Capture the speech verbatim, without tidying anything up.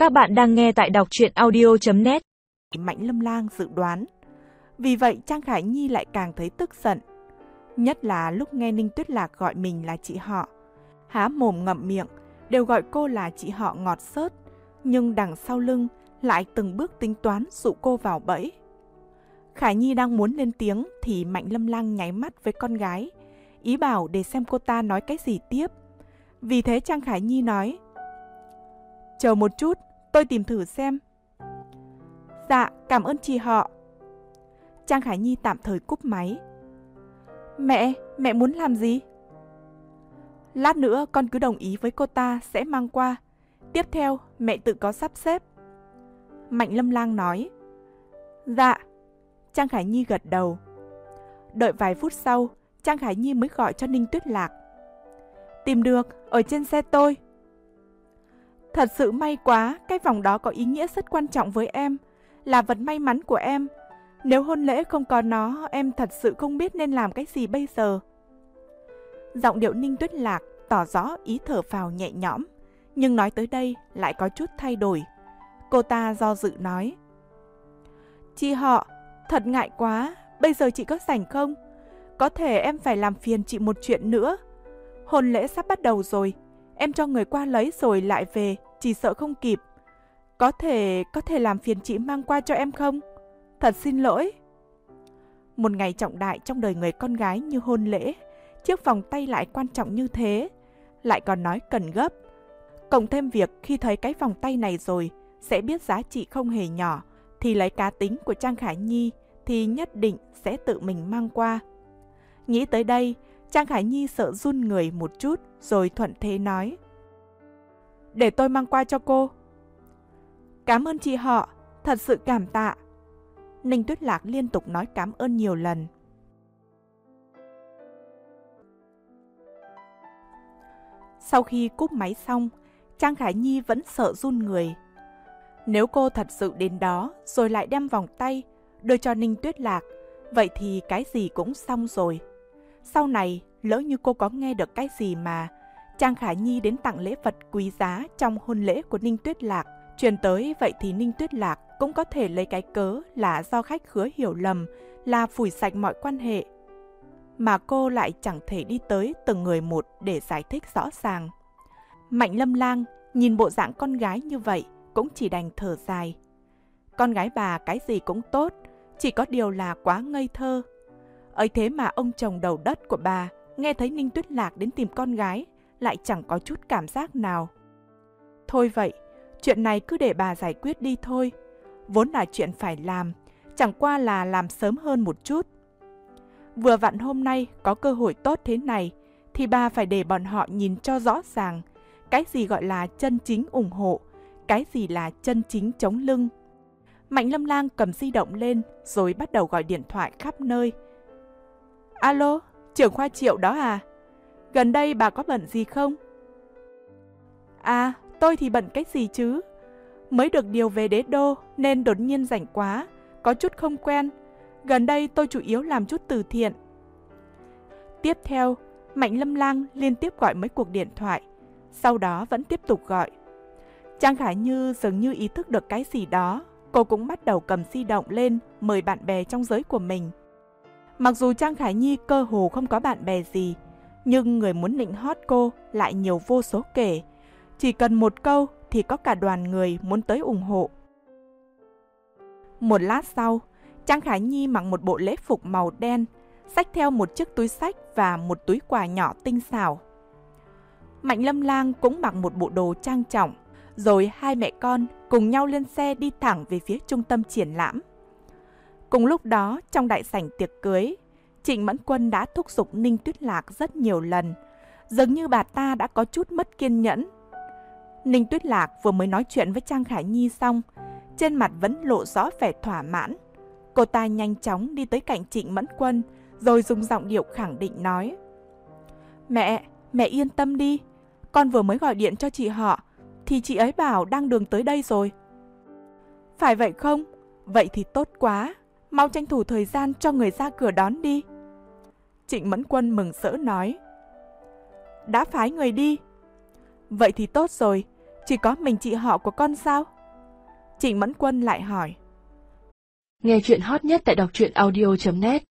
Các bạn đang nghe tại đọc truyện audio chấm net. Mạnh Lâm Lang dự đoán. Vì vậy Trang Khải Nhi lại càng thấy tức giận. Nhất là lúc nghe Ninh Tuyết Lạc gọi mình là chị họ. Há mồm ngậm miệng, đều gọi cô là chị họ ngọt xớt. Nhưng đằng sau lưng lại từng bước tính toán dụ cô vào bẫy. Khải Nhi đang muốn lên tiếng thì Mạnh Lâm Lang nháy mắt với con gái, ý bảo để xem cô ta nói cái gì tiếp. Vì thế Trang Khải Nhi nói: "Chờ một chút, tôi tìm thử xem." "Dạ, cảm ơn chị họ." Trang Khải Nhi tạm thời cúp máy. "Mẹ, mẹ muốn làm gì?" "Lát nữa con cứ đồng ý với cô ta sẽ mang qua. Tiếp theo mẹ tự có sắp xếp." Mạnh Lâm Lang nói. "Dạ." Trang Khải Nhi gật đầu. Đợi vài phút sau, Trang Khải Nhi mới gọi cho Ninh Tuyết Lạc. "Tìm được, ở trên xe tôi." "Thật sự may quá, cái vòng đó có ý nghĩa rất quan trọng với em, là vật may mắn của em. Nếu hôn lễ không có nó, em thật sự không biết nên làm cái gì bây giờ." Giọng điệu Ninh Tuyết Lạc tỏ rõ ý thở phào nhẹ nhõm, nhưng nói tới đây lại có chút thay đổi. Cô ta do dự nói: "Chị họ, thật ngại quá, bây giờ chị có rảnh không? Có thể em phải làm phiền chị một chuyện nữa. Hôn lễ sắp bắt đầu rồi, em cho người qua lấy rồi lại về, chỉ sợ không kịp. Có thể, có thể làm phiền chị mang qua cho em không? Thật xin lỗi." Một ngày trọng đại trong đời người con gái như hôn lễ, chiếc vòng tay lại quan trọng như thế, lại còn nói cần gấp. Cộng thêm việc khi thấy cái vòng tay này rồi, sẽ biết giá trị không hề nhỏ, thì lấy cá tính của Trang Khải Nhi thì nhất định sẽ tự mình mang qua. Nghĩ tới đây, Trang Khải Nhi sợ run người một chút rồi thuận thế nói: "Để tôi mang qua cho cô." "Cảm ơn chị họ, thật sự cảm tạ." Ninh Tuyết Lạc liên tục nói cảm ơn nhiều lần. Sau khi cúp máy xong, Trang Khải Nhi vẫn sợ run người. Nếu cô thật sự đến đó rồi lại đem vòng tay đưa cho Ninh Tuyết Lạc, vậy thì cái gì cũng xong rồi. Sau này, lỡ như cô có nghe được cái gì mà Trang Khải Nhi đến tặng lễ vật quý giá trong hôn lễ của Ninh Tuyết Lạc truyền tới, vậy thì Ninh Tuyết Lạc cũng có thể lấy cái cớ là do khách khứa hiểu lầm, là phủi sạch mọi quan hệ. Mà cô lại chẳng thể đi tới từng người một để giải thích rõ ràng. Mạnh Lâm Lang nhìn bộ dạng con gái như vậy cũng chỉ đành thở dài. Con gái bà cái gì cũng tốt, chỉ có điều là quá ngây thơ. Ấy thế mà ông chồng đầu đất của bà nghe thấy Ninh Tuyết Lạc đến tìm con gái lại chẳng có chút cảm giác nào. Thôi vậy, chuyện này cứ để bà giải quyết đi thôi. Vốn là chuyện phải làm, chẳng qua là làm sớm hơn một chút. Vừa vặn hôm nay có cơ hội tốt thế này, thì bà phải để bọn họ nhìn cho rõ ràng cái gì gọi là chân chính ủng hộ, cái gì là chân chính chống lưng. Mạnh Lâm Lang cầm di động lên rồi bắt đầu gọi điện thoại khắp nơi. "Alo, trưởng khoa Triệu đó à? Gần đây bà có bận gì không?" "À, tôi thì bận cái gì chứ? Mới được điều về đế đô nên đột nhiên rảnh quá, có chút không quen. Gần đây tôi chủ yếu làm chút từ thiện." Tiếp theo, Mạnh Lâm Lang liên tiếp gọi mấy cuộc điện thoại, sau đó vẫn tiếp tục gọi. Trang Khải Như dường như ý thức được cái gì đó, cô cũng bắt đầu cầm di động lên mời bạn bè trong giới của mình. Mặc dù Trang Khải Nhi cơ hồ không có bạn bè gì, nhưng người muốn nịnh hót cô lại nhiều vô số kể. Chỉ cần một câu thì có cả đoàn người muốn tới ủng hộ. Một lát sau, Trang Khải Nhi mặc một bộ lễ phục màu đen, xách theo một chiếc túi xách và một túi quà nhỏ tinh xảo. Mạnh Lâm Lang cũng mặc một bộ đồ trang trọng, rồi hai mẹ con cùng nhau lên xe đi thẳng về phía trung tâm triển lãm. Cùng lúc đó, trong đại sảnh tiệc cưới, Trịnh Mẫn Quân đã thúc giục Ninh Tuyết Lạc rất nhiều lần, dường như bà ta đã có chút mất kiên nhẫn. Ninh Tuyết Lạc vừa mới nói chuyện với Trang Khải Nhi xong, trên mặt vẫn lộ rõ vẻ thỏa mãn. Cô ta nhanh chóng đi tới cạnh Trịnh Mẫn Quân, rồi dùng giọng điệu khẳng định nói: "Mẹ, mẹ yên tâm đi, con vừa mới gọi điện cho chị họ, thì chị ấy bảo đang đường tới đây rồi." "Phải vậy không? Vậy thì tốt quá, mau tranh thủ thời gian cho người ra cửa đón đi." Trịnh Mẫn Quân mừng rỡ nói. "Đã phái người đi." "Vậy thì tốt rồi, Chỉ có mình chị họ của con sao? Trịnh Mẫn Quân lại hỏi. Nghe chuyện hot nhất tại đọc truyện audio chấm net